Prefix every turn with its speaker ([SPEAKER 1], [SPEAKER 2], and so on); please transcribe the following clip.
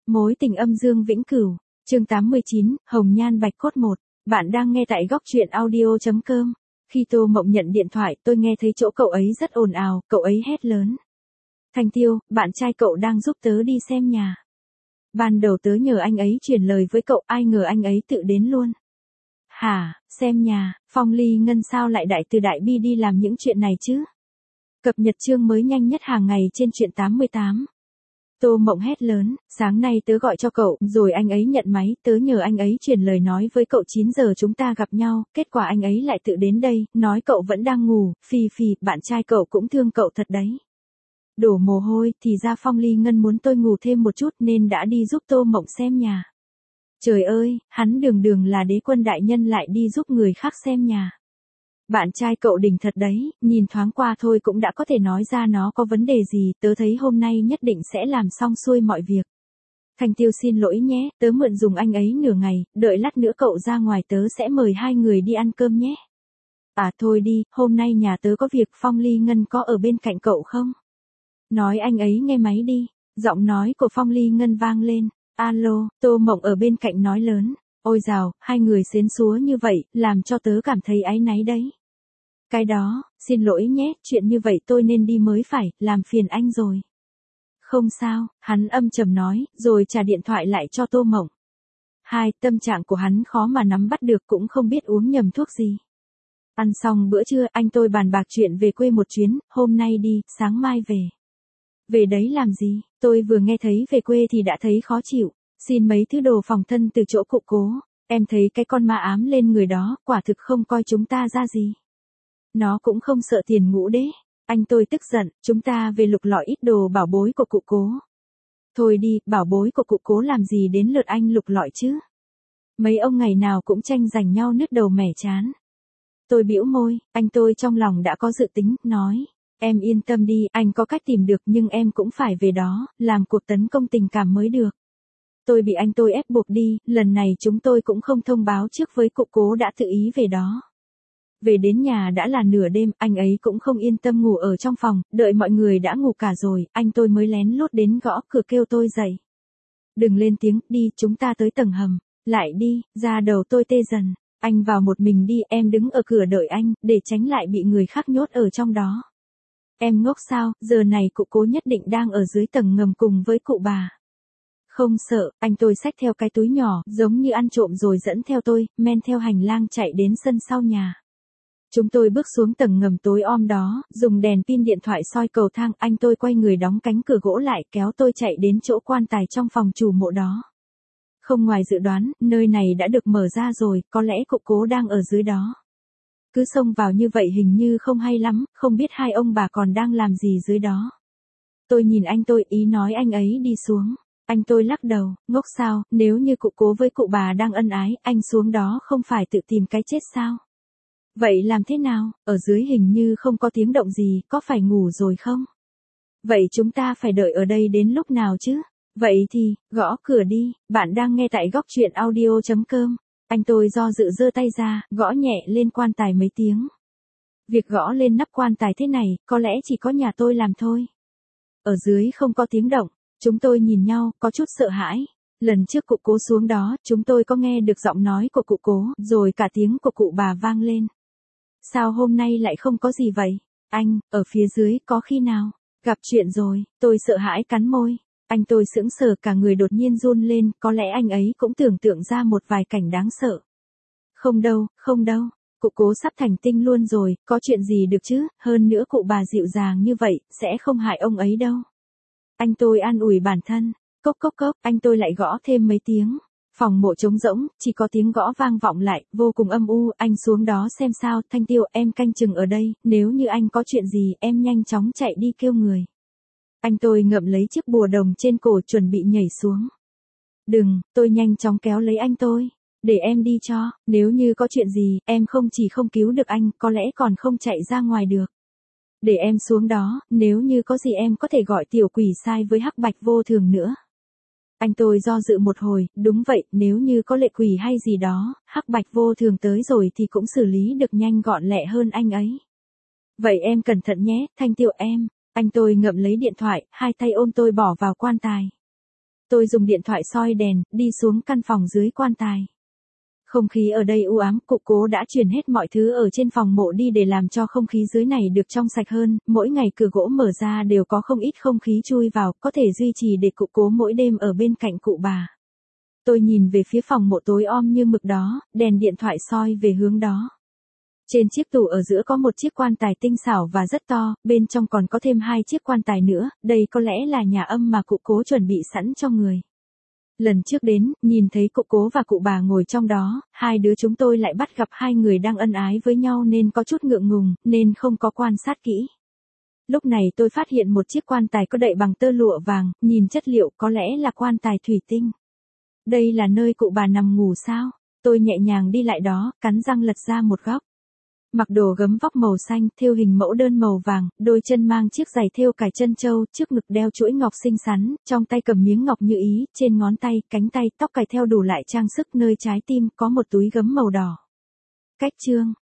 [SPEAKER 1] Mối tình âm dương vĩnh cửu, chương 89, Hồng Nhan Bạch Cốt 1. Bạn đang nghe tại góc truyện audio.com. Khi Tô Mộng nhận điện thoại, tôi nghe thấy chỗ cậu ấy rất ồn ào, cậu ấy hét lớn. Thanh Tiêu, bạn trai cậu đang giúp tớ đi xem nhà. Ban đầu tớ nhờ anh ấy truyền lời với cậu, ai ngờ anh ấy tự đến luôn. Hả, xem nhà, Phong Ly Ngân sao lại đại từ đại bi đi làm những chuyện này chứ? Cập nhật chương mới nhanh nhất hàng ngày trên truyện 88. Tô Mộng hét lớn, sáng nay tớ gọi cho cậu, rồi anh ấy nhận máy, tớ nhờ anh ấy truyền lời nói với cậu 9 giờ chúng ta gặp nhau, kết quả anh ấy lại tự đến đây, nói cậu vẫn đang ngủ, phì, bạn trai cậu cũng thương cậu thật đấy. Đổ mồ hôi, thì ra Phong Ly Ngân muốn tôi ngủ thêm một chút nên đã đi giúp Tô Mộng xem nhà. Trời ơi, hắn đường là đế quân đại nhân lại đi giúp người khác xem nhà. Bạn trai cậu đỉnh thật đấy, nhìn thoáng qua thôi cũng đã có thể nói ra nó có vấn đề gì, tớ thấy hôm nay nhất định sẽ làm xong xuôi mọi việc. Thanh Tiêu xin lỗi nhé, tớ mượn dùng anh ấy nửa ngày, đợi lát nữa cậu ra ngoài tớ sẽ mời hai người đi ăn cơm nhé. À thôi đi, hôm nay nhà tớ có việc, Phong Ly Ngân có ở bên cạnh cậu không? Nói anh ấy nghe máy đi, giọng nói của Phong Ly Ngân vang lên. Alo, Tô Mộng ở bên cạnh nói lớn. Ôi dào, hai người xến xúa như vậy, làm cho tớ cảm thấy áy náy đấy. Cái đó, xin lỗi nhé, chuyện như vậy tôi nên đi mới phải, làm phiền anh rồi. Không sao, hắn âm trầm nói, rồi trả điện thoại lại cho Tô Mộng. Tâm trạng của hắn khó mà nắm bắt được, cũng không biết uống nhầm thuốc gì. Ăn xong bữa trưa, anh tôi bàn bạc chuyện về quê một chuyến, hôm nay đi, sáng mai về. Về đấy làm gì? Tôi vừa nghe thấy về quê thì đã thấy khó chịu, xin mấy thứ đồ phòng thân từ chỗ cụ Cố. Em thấy cái con ma ám lên người đó, quả thực không coi chúng ta ra gì. Nó cũng không sợ tiền ngũ đế. Anh tôi tức giận, chúng ta về lục lọi ít đồ bảo bối của cụ Cố. Thôi đi, bảo bối của cụ Cố làm gì đến lượt anh lục lọi chứ? Mấy ông ngày nào cũng tranh giành nhau nứt đầu mẻ chán. Tôi bĩu môi, anh tôi trong lòng đã có dự tính, nói. Em yên tâm đi, anh có cách tìm được nhưng em cũng phải về đó, làm cuộc tấn công tình cảm mới được. Tôi bị anh tôi ép buộc đi, lần này chúng tôi cũng không thông báo trước với cụ Cố đã tự ý về đó. Về đến nhà đã là nửa đêm, anh ấy cũng không yên tâm ngủ ở trong phòng, đợi mọi người đã ngủ cả rồi, anh tôi mới lén lút đến gõ cửa kêu tôi dậy. Đừng lên tiếng, đi, chúng ta tới tầng hầm. Lại đi, da đầu tôi tê dần. Anh vào một mình đi, em đứng ở cửa đợi anh, để tránh lại bị người khác nhốt ở trong đó. Em ngốc sao, giờ này cụ Cố nhất định đang ở dưới tầng ngầm cùng với cụ bà. Không sợ, anh tôi xách theo cái túi nhỏ, giống như ăn trộm rồi dẫn theo tôi, men theo hành lang chạy đến sân sau nhà. Chúng tôi bước xuống tầng ngầm tối om đó, dùng đèn pin điện thoại soi cầu thang, anh tôi quay người đóng cánh cửa gỗ lại, kéo tôi chạy đến chỗ quan tài trong phòng chủ mộ đó. Không ngoài dự đoán, nơi này đã được mở ra rồi, có lẽ cụ Cố đang ở dưới đó. Cứ xông vào như vậy hình như không hay lắm, không biết hai ông bà còn đang làm gì dưới đó. Tôi nhìn anh tôi, ý nói anh ấy đi xuống. Anh tôi lắc đầu, ngốc sao, nếu như cụ Cố với cụ bà đang ân ái, anh xuống đó không phải tự tìm cái chết sao? Vậy làm thế nào, ở dưới hình như không có tiếng động gì, có phải ngủ rồi không? Vậy chúng ta phải đợi ở đây đến lúc nào chứ? Vậy thì, gõ cửa đi, bạn đang nghe tại góc truyện audio.com. Anh tôi do dự giơ tay ra, gõ nhẹ lên quan tài mấy tiếng. Việc gõ lên nắp quan tài thế này, có lẽ chỉ có nhà tôi làm thôi. Ở dưới không có tiếng động, chúng tôi nhìn nhau, có chút sợ hãi. Lần trước cụ Cố xuống đó, chúng tôi có nghe được giọng nói của cụ Cố, rồi cả tiếng của cụ bà vang lên. Sao hôm nay lại không có gì vậy? Anh, ở phía dưới, có khi nào? Gặp chuyện rồi, tôi sợ hãi cắn môi. Anh tôi sững sờ cả người đột nhiên run lên, có lẽ anh ấy cũng tưởng tượng ra một vài cảnh đáng sợ. Không đâu, cụ Cố sắp thành tinh luôn rồi, có chuyện gì được chứ, hơn nữa cụ bà dịu dàng như vậy, sẽ không hại ông ấy đâu. Anh tôi an ủi bản thân, cốc, anh tôi lại gõ thêm mấy tiếng. Phòng mộ trống rỗng, chỉ có tiếng gõ vang vọng lại, vô cùng âm u, anh xuống đó xem sao, Thanh Tiêu, em canh chừng ở đây, nếu như anh có chuyện gì, em nhanh chóng chạy đi kêu người. Anh tôi ngậm lấy chiếc bùa đồng trên cổ chuẩn bị nhảy xuống. Đừng, tôi nhanh chóng kéo lấy anh tôi. Để em đi cho, nếu như có chuyện gì, em không chỉ không cứu được anh, có lẽ còn không chạy ra ngoài được. Để em xuống đó, nếu như có gì em có thể gọi tiểu quỷ sai với hắc bạch vô thường nữa. Anh tôi do dự một hồi, đúng vậy, nếu như có lệ quỷ hay gì đó, hắc bạch vô thường tới rồi thì cũng xử lý được nhanh gọn lẹ hơn anh ấy. Vậy em cẩn thận nhé, Thanh Tiêu em. Anh tôi ngậm lấy điện thoại, hai tay ôm tôi bỏ vào quan tài. Tôi dùng điện thoại soi đèn, đi xuống căn phòng dưới quan tài. Không khí ở đây u ám, cụ cố đã chuyển hết mọi thứ ở trên phòng mộ đi để làm cho không khí dưới này được trong sạch hơn, mỗi ngày cửa gỗ mở ra đều có không ít không khí chui vào, có thể duy trì để cụ cố mỗi đêm ở bên cạnh cụ bà. Tôi nhìn về phía phòng mộ tối om như mực đó, đèn điện thoại soi về hướng đó. Trên chiếc tủ ở giữa có một chiếc quan tài tinh xảo và rất to, bên trong còn có thêm 2 chiếc quan tài nữa, đây có lẽ là nhà âm mà cụ cố chuẩn bị sẵn cho người. Lần trước đến, nhìn thấy cụ cố và cụ bà ngồi trong đó, hai đứa chúng tôi lại bắt gặp hai người đang ân ái với nhau nên có chút ngượng ngùng, nên không có quan sát kỹ. Lúc này tôi phát hiện một chiếc quan tài có đậy bằng tơ lụa vàng, nhìn chất liệu có lẽ là quan tài thủy tinh. Đây là nơi cụ bà nằm ngủ sao? Tôi nhẹ nhàng đi lại đó, cắn răng lật ra một góc. Mặc đồ gấm vóc màu xanh, thêu hình mẫu đơn màu vàng, đôi chân mang chiếc giày thêu cài chân châu, trước ngực đeo chuỗi ngọc xinh xắn, trong tay cầm miếng ngọc như ý, trên ngón tay, cánh tay, tóc cài theo đủ loại trang sức, nơi trái tim có một túi gấm màu đỏ. Cách chương